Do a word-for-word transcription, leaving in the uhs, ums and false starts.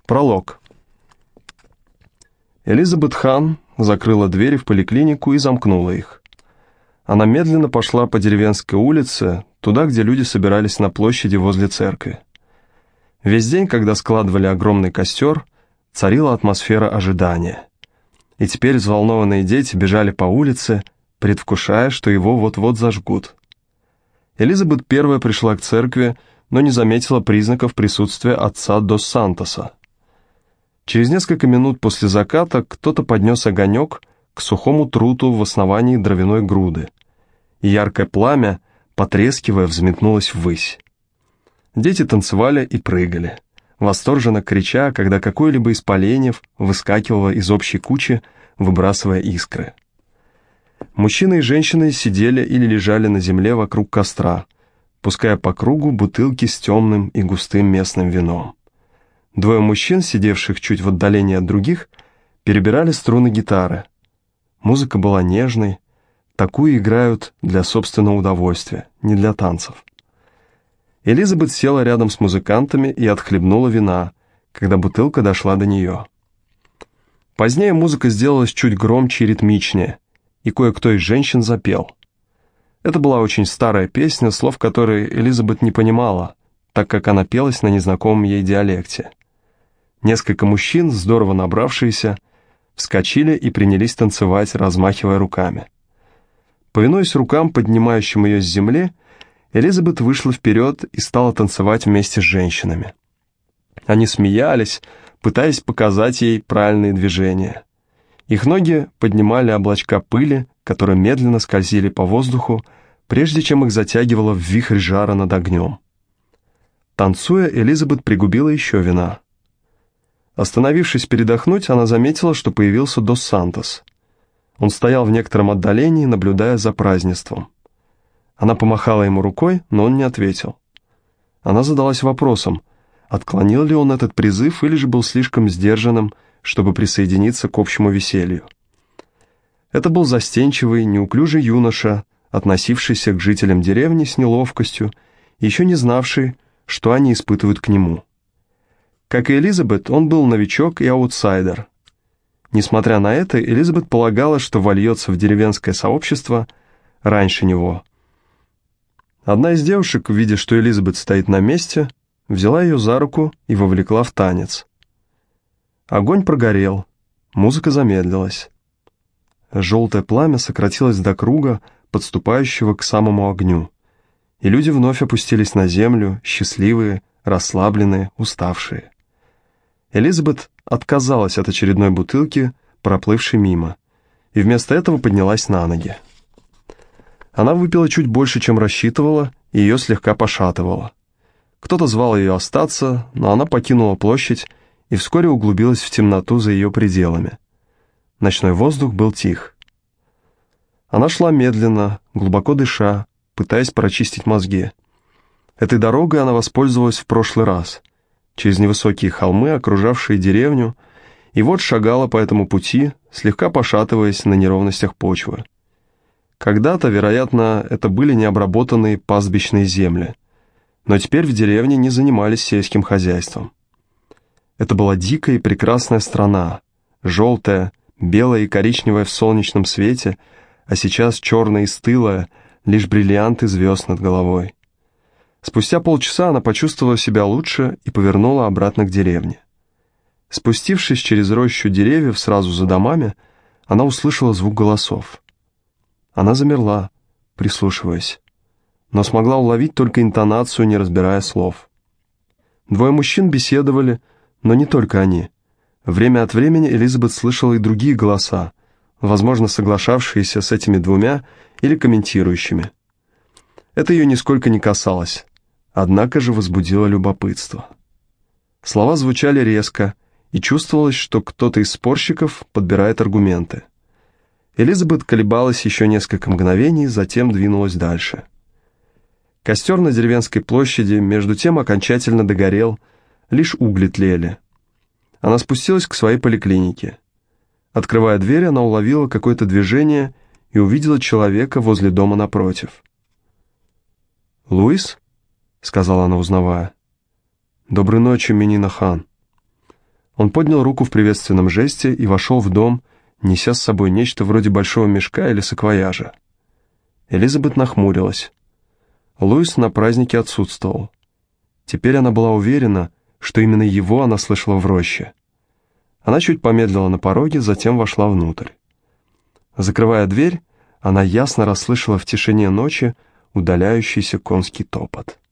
Пролог. Элизабет Хан закрыла двери в поликлинику и замкнула их. Она медленно пошла по деревенской улице, туда, где люди собирались на площади возле церкви. Весь день, когда складывали огромный костер, царила атмосфера ожидания. И теперь взволнованные дети бежали по улице, предвкушая, что его вот-вот зажгут. Элизабет первая пришла к церкви, но не заметила признаков присутствия отца Дос Сантоса. Через несколько минут после заката кто-то поднес огонек к сухому труту в основании дровяной груды, и яркое пламя, потрескивая, взметнулось ввысь. Дети танцевали и прыгали, восторженно крича, когда какое-либо из поленьев выскакивало из общей кучи, выбрасывая искры. Мужчины и женщины сидели или лежали на земле вокруг костра, пуская по кругу бутылки с темным и густым местным вином. Двое мужчин, сидевших чуть в отдалении от других, перебирали струны гитары. Музыка была нежной, такую играют для собственного удовольствия, не для танцев. Элизабет села рядом с музыкантами и отхлебнула вина, когда бутылка дошла до нее. Позднее музыка сделалась чуть громче и ритмичнее, и кое-кто из женщин запел. Это была очень старая песня, слов которой Элизабет не понимала, так как она пелась на незнакомом ей диалекте. Несколько мужчин, здорово набравшиеся, вскочили и принялись танцевать, размахивая руками. Повинуясь рукам, поднимающим ее с земли, Элизабет вышла вперед и стала танцевать вместе с женщинами. Они смеялись, пытаясь показать ей правильные движения. Их ноги поднимали облачка пыли, которые медленно скользили по воздуху, прежде чем их затягивало в вихрь жара над огнем. Танцуя, Элизабет пригубила еще вина. Остановившись передохнуть, она заметила, что появился Дос Сантос. Он стоял в некотором отдалении, наблюдая за празднеством. Она помахала ему рукой, но он не ответил. Она задалась вопросом, отклонил ли он этот призыв или же был слишком сдержанным, чтобы присоединиться к общему веселью. Это был застенчивый, неуклюжий юноша, относившийся к жителям деревни с неловкостью, еще не знавший, что они испытывают к нему. Как и Элизабет, он был новичок и аутсайдер. Несмотря на это, Элизабет полагала, что вольется в деревенское сообщество раньше него. Одна из девушек, видя, что Элизабет стоит на месте, взяла ее за руку и вовлекла в танец. Огонь прогорел, музыка замедлилась. Желтое пламя сократилось до круга, подступающего к самому огню, и люди вновь опустились на землю, счастливые, расслабленные, уставшие. Элизабет отказалась от очередной бутылки, проплывшей мимо, и вместо этого поднялась на ноги. Она выпила чуть больше, чем рассчитывала, и ее слегка пошатывало. Кто-то звал ее остаться, но она покинула площадь и вскоре углубилась в темноту за ее пределами. Ночной воздух был тих. Она шла медленно, глубоко дыша, пытаясь прочистить мозги. Этой дорогой она воспользовалась в прошлый раз, через невысокие холмы, окружавшие деревню, и вот шагала по этому пути, слегка пошатываясь на неровностях почвы. Когда-то, вероятно, это были необработанные пастбищные земли, но теперь в деревне не занимались сельским хозяйством. Это была дикая и прекрасная страна, желтая, белая и коричневая в солнечном свете, а сейчас черная и стылая, лишь бриллианты звезд над головой. Спустя полчаса она почувствовала себя лучше и повернула обратно к деревне. Спустившись через рощу деревьев сразу за домами, она услышала звук голосов. Она замерла, прислушиваясь, но смогла уловить только интонацию, не разбирая слов. Двое мужчин беседовали, но не только они. Время от времени Элизабет слышала и другие голоса, возможно, соглашавшиеся с этими двумя или комментирующими. Это ее нисколько не касалось, однако же возбудило любопытство. Слова звучали резко, и чувствовалось, что кто-то из спорщиков подбирает аргументы. Элизабет колебалась еще несколько мгновений, затем двинулась дальше. Костер на деревенской площади между тем окончательно догорел, лишь угли тлели. Она спустилась к своей поликлинике. Открывая дверь, она уловила какое-то движение и увидела человека возле дома напротив. «Луис?» — сказала она, узнавая. «Доброй ночи, Минина Хан». Он поднял руку в приветственном жесте и вошел в дом, неся с собой нечто вроде большого мешка или саквояжа. Элизабет нахмурилась. Луис на празднике отсутствовал. Теперь она была уверена, что именно его она слышала в роще. Она чуть помедлила на пороге, затем вошла внутрь. Закрывая дверь, она ясно расслышала в тишине ночи удаляющийся конский топот.